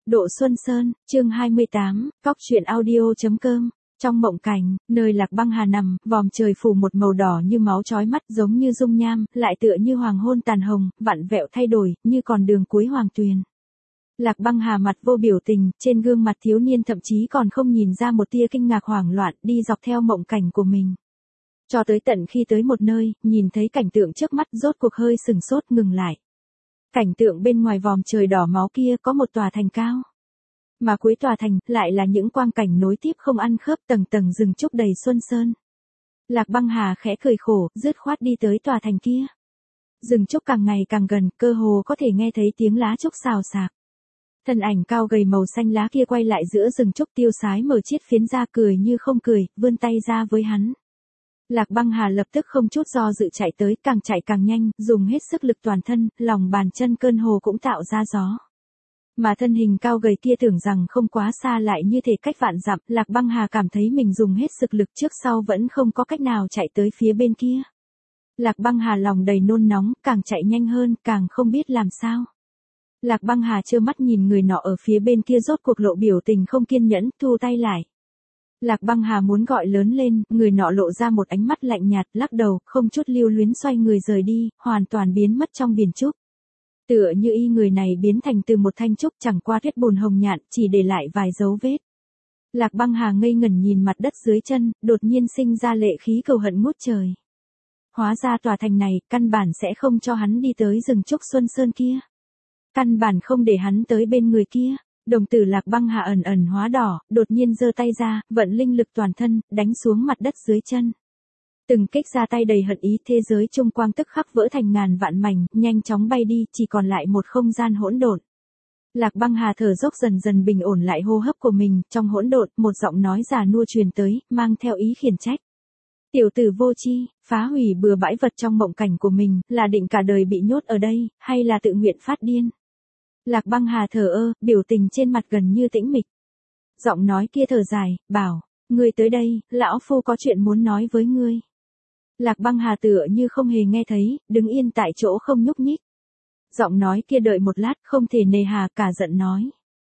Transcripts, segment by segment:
Độ Xuân Sơn, chương 28, Cóc truyện audio.com. Trong mộng cảnh, nơi Lạc Băng Hà nằm, vòm trời phủ một màu đỏ như máu chói mắt giống như dung nham, lại tựa như hoàng hôn tàn hồng, vặn vẹo thay đổi, như còn đường cuối hoàng tuyền. Lạc Băng Hà mặt vô biểu tình, trên gương mặt thiếu niên thậm chí còn không nhìn ra một tia kinh ngạc hoảng loạn, đi dọc theo mộng cảnh của mình. Cho tới tận khi tới một nơi, nhìn thấy cảnh tượng trước mắt rốt cuộc hơi sừng sốt ngừng lại. Cảnh tượng bên ngoài vòm trời đỏ máu kia có một tòa thành cao. Mà cuối tòa thành, lại là những quang cảnh nối tiếp không ăn khớp tầng tầng rừng trúc đầy xuân sơn. Lạc Băng Hà khẽ cười khổ, dứt khoát đi tới tòa thành kia. Rừng trúc càng ngày càng gần, cơ hồ có thể nghe thấy tiếng lá trúc xào xạc. Thân ảnh cao gầy màu xanh lá kia quay lại giữa rừng trúc tiêu sái mở chiếc phiến ra cười như không cười, vươn tay ra với hắn. Lạc Băng Hà lập tức không chút do dự chạy tới, càng chạy càng nhanh, dùng hết sức lực toàn thân, lòng bàn chân cơn hồ cũng tạo ra gió. Mà thân hình cao gầy kia tưởng rằng không quá xa lại như thể cách vạn dặm, Lạc Băng Hà cảm thấy mình dùng hết sức lực trước sau vẫn không có cách nào chạy tới phía bên kia. Lạc Băng Hà lòng đầy nôn nóng, càng chạy nhanh hơn, càng không biết làm sao. Lạc Băng Hà trơ mắt nhìn người nọ ở phía bên kia rốt cuộc lộ biểu tình không kiên nhẫn, thu tay lại. Lạc Băng Hà muốn gọi lớn lên, người nọ lộ ra một ánh mắt lạnh nhạt, lắc đầu, không chút lưu luyến xoay người rời đi, hoàn toàn biến mất trong biển trúc. Tựa như y người này biến thành từ một thanh trúc chẳng qua tuyết bùn hồng nhạn, chỉ để lại vài dấu vết. Lạc Băng Hà ngây ngẩn nhìn mặt đất dưới chân, đột nhiên sinh ra lệ khí cầu hận ngút trời. Hóa ra tòa thành này, căn bản sẽ không cho hắn đi tới rừng trúc Xuân Sơn kia. Căn bản không để hắn tới bên người kia. Đồng tử Lạc Băng Hà ẩn ẩn hóa đỏ, đột nhiên giơ tay ra, vận linh lực toàn thân, đánh xuống mặt đất dưới chân. Từng kích ra tay đầy hận ý, thế giới trung quang tức khắc vỡ thành ngàn vạn mảnh, nhanh chóng bay đi, chỉ còn lại một không gian hỗn độn. Lạc Băng Hà thở dốc dần dần bình ổn lại hô hấp của mình, trong hỗn độn, một giọng nói già nua truyền tới, mang theo ý khiển trách. Tiểu tử vô tri, phá hủy bừa bãi vật trong mộng cảnh của mình, là định cả đời bị nhốt ở đây, hay là tự nguyện phát điên? Lạc Băng Hà thờ ơ, biểu tình trên mặt gần như tĩnh mịch. Giọng nói kia thở dài, bảo, ngươi tới đây, lão phu có chuyện muốn nói với ngươi. Lạc Băng Hà tựa như không hề nghe thấy, đứng yên tại chỗ không nhúc nhích. Giọng nói kia đợi một lát, không thể nề hà, cả giận nói.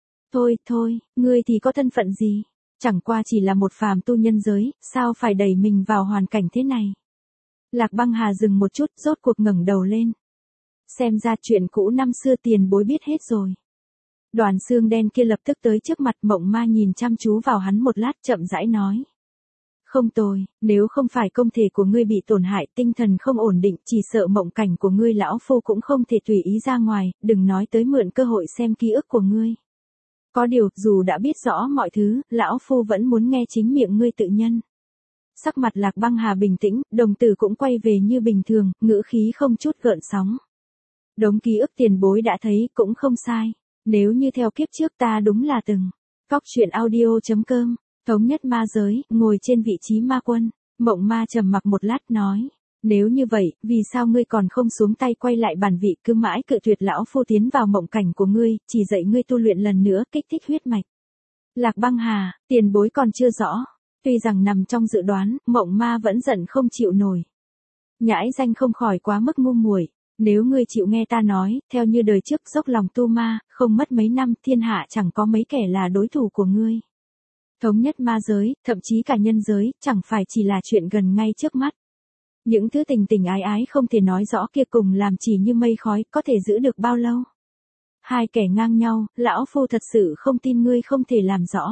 Thôi, ngươi thì có thân phận gì? Chẳng qua chỉ là một phàm tu nhân giới, sao phải đẩy mình vào hoàn cảnh thế này? Lạc Băng Hà dừng một chút, rốt cuộc ngẩng đầu lên. Xem ra chuyện cũ năm xưa tiền bối biết hết rồi. Đoàn xương đen kia lập tức tới trước mặt, Mộng Ma nhìn chăm chú vào hắn một lát, chậm rãi nói. Không tồi, nếu không phải công thể của ngươi bị tổn hại, tinh thần không ổn định, chỉ sợ mộng cảnh của ngươi lão phu cũng không thể tùy ý ra ngoài, đừng nói tới mượn cơ hội xem ký ức của ngươi. Có điều, dù đã biết rõ mọi thứ, lão phu vẫn muốn nghe chính miệng ngươi tự nhân. Sắc mặt Lạc Băng Hà bình tĩnh, đồng tử cũng quay về như bình thường, ngữ khí không chút gợn sóng. Đống ký ức tiền bối đã thấy, cũng không sai. Nếu như theo kiếp trước ta đúng là từng. Cóc truyện audio.com, thống nhất ma giới, ngồi trên vị trí ma quân. Mộng Ma trầm mặc một lát nói. Nếu như vậy, vì sao ngươi còn không xuống tay quay lại bản vị, cứ mãi cự tuyệt lão phu tiến vào mộng cảnh của ngươi, chỉ dạy ngươi tu luyện lần nữa, kích thích huyết mạch. Lạc Băng Hà, tiền bối còn chưa rõ. Tuy rằng nằm trong dự đoán, Mộng Ma vẫn giận không chịu nổi. Nhãi danh không khỏi quá mức ngu muội. Nếu ngươi chịu nghe ta nói, theo như đời trước dốc lòng tu ma, không mất mấy năm, thiên hạ chẳng có mấy kẻ là đối thủ của ngươi. Thống nhất ma giới, thậm chí cả nhân giới, chẳng phải chỉ là chuyện gần ngay trước mắt. Những thứ tình tình ái ái không thể nói rõ kia cùng làm chỉ như mây khói, có thể giữ được bao lâu? Hai kẻ ngang nhau, lão phu thật sự không tin ngươi không thể làm rõ.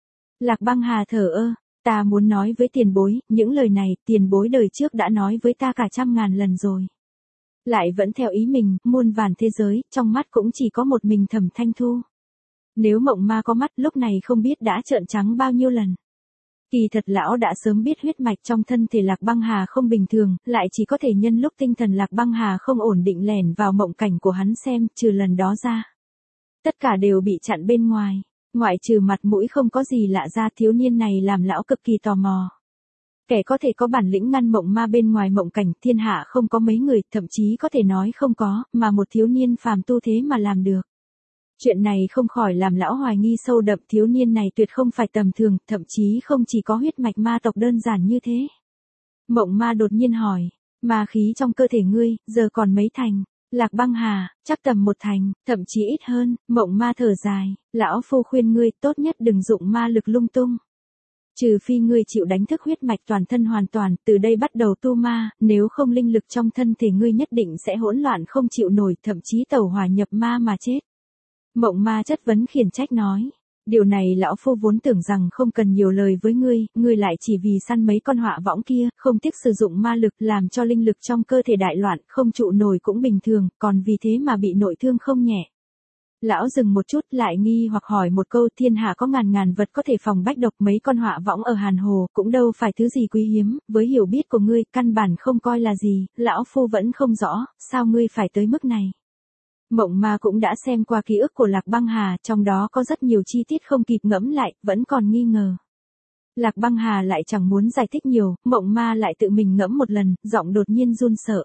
Lạc Băng Hà thở ơ, ta muốn nói với tiền bối, những lời này, tiền bối đời trước đã nói với ta cả 100.000 lần rồi. Lại vẫn theo ý mình, muôn vàn thế giới, trong mắt cũng chỉ có một mình Thẩm Thanh Thu. Nếu Mộng Ma có mắt, lúc này không biết đã trợn trắng bao nhiêu lần. Kỳ thật lão đã sớm biết huyết mạch trong thân thể Lạc Băng Hà không bình thường, lại chỉ có thể nhân lúc tinh thần Lạc Băng Hà không ổn định lẻn vào mộng cảnh của hắn xem, trừ lần đó ra. Tất cả đều bị chặn bên ngoài, ngoại trừ mặt mũi không có gì lạ ra, thiếu niên này làm lão cực kỳ tò mò. Kẻ có thể có bản lĩnh ngăn Mộng Ma bên ngoài mộng cảnh, thiên hạ không có mấy người, thậm chí có thể nói không có, mà một thiếu niên phàm tu thế mà làm được. Chuyện này không khỏi làm lão hoài nghi sâu đậm, thiếu niên này tuyệt không phải tầm thường, thậm chí không chỉ có huyết mạch ma tộc đơn giản như thế. Mộng Ma đột nhiên hỏi, ma khí trong cơ thể ngươi, giờ còn mấy thành? Lạc Băng Hà, chắc tầm 1 thành, thậm chí ít hơn. Mộng Ma thở dài, lão phu khuyên ngươi tốt nhất đừng dụng ma lực lung tung. Trừ phi ngươi chịu đánh thức huyết mạch toàn thân hoàn toàn, từ đây bắt đầu tu ma, nếu không linh lực trong thân thể ngươi nhất định sẽ hỗn loạn không chịu nổi, thậm chí tẩu hỏa nhập ma mà chết. Mộng Ma chất vấn khiển trách nói. Điều này lão phu vốn tưởng rằng không cần nhiều lời với ngươi lại chỉ vì săn mấy con họa võng kia, không tiếc sử dụng ma lực làm cho linh lực trong cơ thể đại loạn, không trụ nổi cũng bình thường, còn vì thế mà bị nội thương không nhẹ. Lão dừng một chút lại nghi hoặc hỏi một câu, thiên hạ có ngàn vật có thể phòng bách độc, mấy con họa võng ở Hàn Hồ cũng đâu phải thứ gì quý hiếm, với hiểu biết của ngươi, căn bản không coi là gì, lão phu vẫn không rõ, sao ngươi phải tới mức này. Mộng Ma cũng đã xem qua ký ức của Lạc Băng Hà, trong đó có rất nhiều chi tiết không kịp ngẫm lại, vẫn còn nghi ngờ. Lạc Băng Hà lại chẳng muốn giải thích nhiều, Mộng Ma lại tự mình ngẫm một lần, giọng đột nhiên run sợ.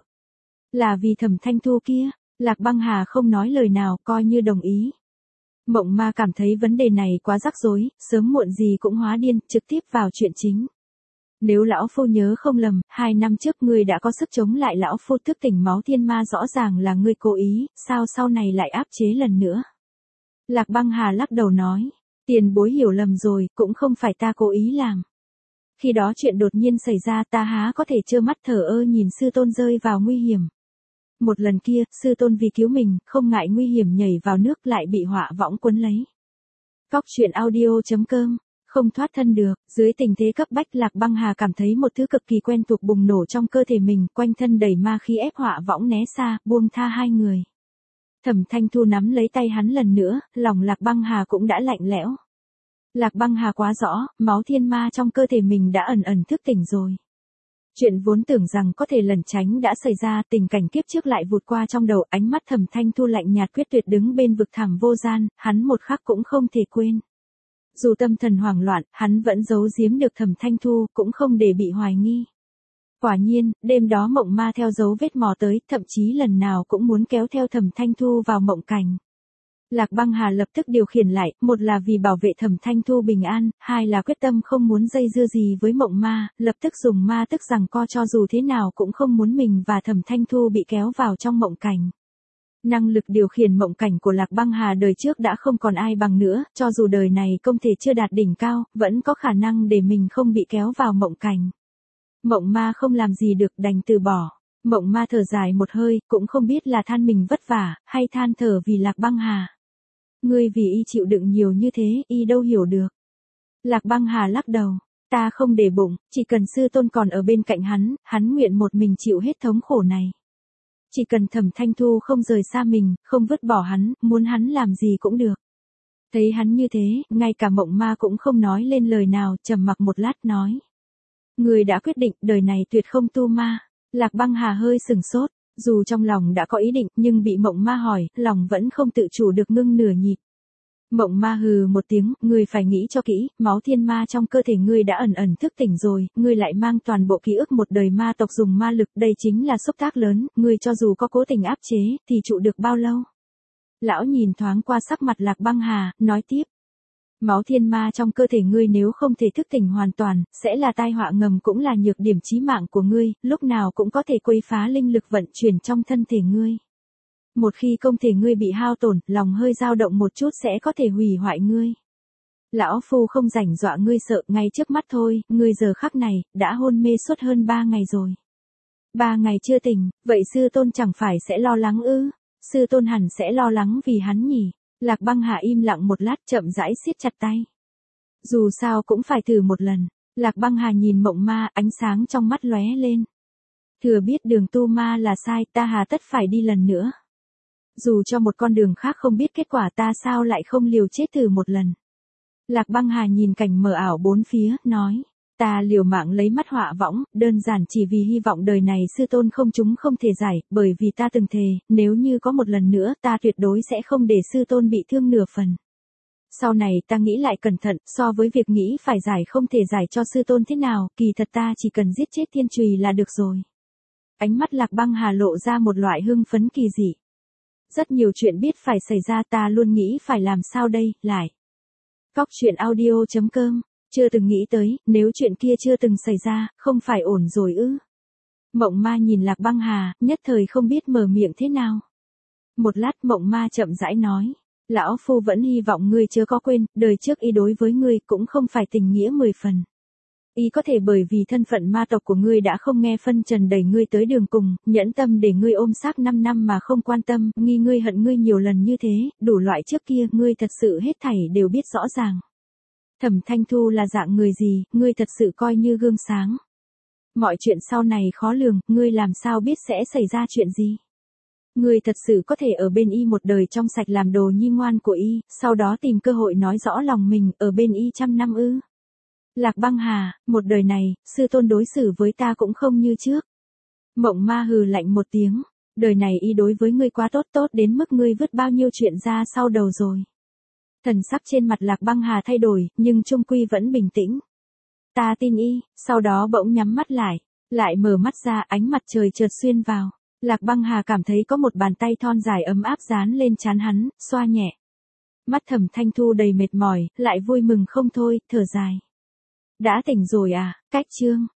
Là vì Thẩm Thanh Thu kia. Lạc Băng Hà không nói lời nào, coi như đồng ý. Mộng Ma cảm thấy vấn đề này quá rắc rối, sớm muộn gì cũng hóa điên, trực tiếp vào chuyện chính. Nếu lão phu nhớ không lầm, 2 năm trước ngươi đã có sức chống lại lão phu thức tỉnh máu thiên ma, rõ ràng là ngươi cố ý, sao sau này lại áp chế lần nữa? Lạc Băng Hà lắc đầu nói, tiền bối hiểu lầm rồi, cũng không phải ta cố ý làm. Khi đó chuyện đột nhiên xảy ra, ta há có thể trơ mắt thờ ơ nhìn sư tôn rơi vào nguy hiểm. Một lần kia, sư tôn vì cứu mình, không ngại nguy hiểm nhảy vào nước lại bị họa võng cuốn lấy. Cóc truyện audio.com, không thoát thân được, dưới tình thế cấp bách Lạc Băng Hà cảm thấy một thứ cực kỳ quen thuộc bùng nổ trong cơ thể mình, quanh thân đầy ma khí ép họa võng né xa, buông tha hai người. Thẩm Thanh Thu nắm lấy tay hắn lần nữa, lòng Lạc Băng Hà cũng đã lạnh lẽo. Lạc Băng Hà quá rõ, máu thiên ma trong cơ thể mình đã ẩn thức tỉnh rồi. Chuyện vốn tưởng rằng có thể lẩn tránh đã xảy ra, tình cảnh kiếp trước lại vụt qua trong đầu, ánh mắt Thẩm Thanh Thu lạnh nhạt quyết tuyệt đứng bên vực thẳm vô gian, hắn một khắc cũng không thể quên. Dù tâm thần hoảng loạn, hắn vẫn giấu giếm được Thẩm Thanh Thu, cũng không để bị hoài nghi. Quả nhiên, đêm đó Mộng Ma theo dấu vết mò tới, thậm chí lần nào cũng muốn kéo theo Thẩm Thanh Thu vào mộng cảnh. Lạc Băng Hà lập tức điều khiển lại, một là vì bảo vệ Thẩm Thanh Thu bình an, hai là quyết tâm không muốn dây dưa gì với Mộng Ma, lập tức dùng ma tức giằng co cho dù thế nào cũng không muốn mình và Thẩm Thanh Thu bị kéo vào trong mộng cảnh. Năng lực điều khiển mộng cảnh của Lạc Băng Hà đời trước đã không còn ai bằng nữa, cho dù đời này công thể chưa đạt đỉnh cao, vẫn có khả năng để mình không bị kéo vào mộng cảnh. Mộng Ma không làm gì được, đành từ bỏ. Mộng Ma thở dài một hơi, cũng không biết là than mình vất vả, hay than thở vì Lạc Băng Hà. Ngươi vì y chịu đựng nhiều như thế, y đâu hiểu được. Lạc Băng Hà lắc đầu, ta không để bụng, chỉ cần sư tôn còn ở bên cạnh hắn nguyện một mình chịu hết thống khổ này. Chỉ cần Thẩm Thanh Thu không rời xa mình, không vứt bỏ hắn, muốn hắn làm gì cũng được. Thấy hắn như thế, ngay cả Mộng Ma cũng không nói lên lời nào, trầm mặc một lát nói. Người đã quyết định, đời này tuyệt không tu ma. Lạc Băng Hà hơi sừng sốt, dù trong lòng đã có ý định, nhưng bị Mộng Ma hỏi, lòng vẫn không tự chủ được ngưng nửa nhịp. Mộng Ma hừ một tiếng, ngươi phải nghĩ cho kỹ, máu thiên ma trong cơ thể ngươi đã ẩn thức tỉnh rồi, ngươi lại mang toàn bộ ký ức một đời ma tộc dùng ma lực, đây chính là xúc tác lớn, ngươi cho dù có cố tình áp chế, thì trụ được bao lâu? Lão nhìn thoáng qua sắc mặt Lạc Băng Hà, nói tiếp. Máu thiên ma trong cơ thể ngươi nếu không thể thức tỉnh hoàn toàn, sẽ là tai họa ngầm cũng là nhược điểm chí mạng của ngươi, lúc nào cũng có thể quấy phá linh lực vận chuyển trong thân thể ngươi. Một khi công thể ngươi bị hao tổn, lòng hơi dao động một chút sẽ có thể hủy hoại ngươi. Lão phu không rảnh dọa ngươi sợ, ngay trước mắt thôi, ngươi giờ khắc này, đã hôn mê suốt hơn 3 ngày rồi. 3 ngày chưa tỉnh, vậy sư tôn chẳng phải sẽ lo lắng ư? Sư tôn hẳn sẽ lo lắng vì hắn nhỉ? Lạc Băng Hà im lặng một lát, chậm rãi siết chặt tay. Dù sao cũng phải thử một lần. Lạc Băng Hà nhìn Mộng Ma, ánh sáng trong mắt lóe lên. Thừa biết đường tu ma là sai, ta hà tất phải đi lần nữa. Dù cho một con đường khác không biết kết quả, ta sao lại không liều chết thử một lần. Lạc Băng Hà nhìn cảnh mờ ảo bốn phía, nói. Ta liều mạng lấy mắt họa võng, đơn giản chỉ vì hy vọng đời này sư tôn không thể giải, bởi vì ta từng thề, nếu như có một lần nữa ta tuyệt đối sẽ không để sư tôn bị thương nửa phần. Sau này ta nghĩ lại cẩn thận, so với việc nghĩ phải giải không thể giải cho sư tôn thế nào, kỳ thật ta chỉ cần giết chết Thiên Chùy là được rồi. Ánh mắt Lạc Băng Hà lộ ra một loại hưng phấn kỳ dị. Rất nhiều chuyện biết phải xảy ra, ta luôn nghĩ phải làm sao đây, lại. Cóc truyện audio.com, chưa từng nghĩ tới, nếu chuyện kia chưa từng xảy ra, không phải ổn rồi ư. Mộng Ma nhìn Lạc Băng Hà, nhất thời không biết mở miệng thế nào. Một lát Mộng Ma chậm rãi nói. Lão Phu vẫn hy vọng ngươi chớ có quên, đời trước y đối với ngươi cũng không phải tình nghĩa 10 phần. Y có thể bởi vì thân phận ma tộc của ngươi đã không nghe phân trần đẩy ngươi tới đường cùng, nhẫn tâm để ngươi ôm xác 5 năm mà không quan tâm, nghi ngươi hận ngươi nhiều lần như thế, đủ loại trước kia ngươi thật sự hết thảy đều biết rõ ràng. Thẩm Thanh Thu là dạng người gì, ngươi thật sự coi như gương sáng. Mọi chuyện sau này khó lường, ngươi làm sao biết sẽ xảy ra chuyện gì. Ngươi thật sự có thể ở bên y một đời trong sạch làm đồ nhi ngoan của y, sau đó tìm cơ hội nói rõ lòng mình, ở bên y 100 năm ư. Lạc Băng Hà, một đời này, sư tôn đối xử với ta cũng không như trước. Mộng Ma hừ lạnh một tiếng, đời này y đối với ngươi quá tốt đến mức ngươi vứt bao nhiêu chuyện ra sau đầu rồi. Thần sắc trên mặt Lạc Băng Hà thay đổi, nhưng trung quy vẫn bình tĩnh. Ta tin y, sau đó bỗng nhắm mắt lại mở mắt ra, ánh mặt trời chợt xuyên vào. Lạc Băng Hà cảm thấy có một bàn tay thon dài ấm áp dán lên trán hắn, xoa nhẹ. Mắt Thẩm Thanh Thu đầy mệt mỏi, lại vui mừng không thôi, thở dài. Đã tỉnh rồi à, cách chương.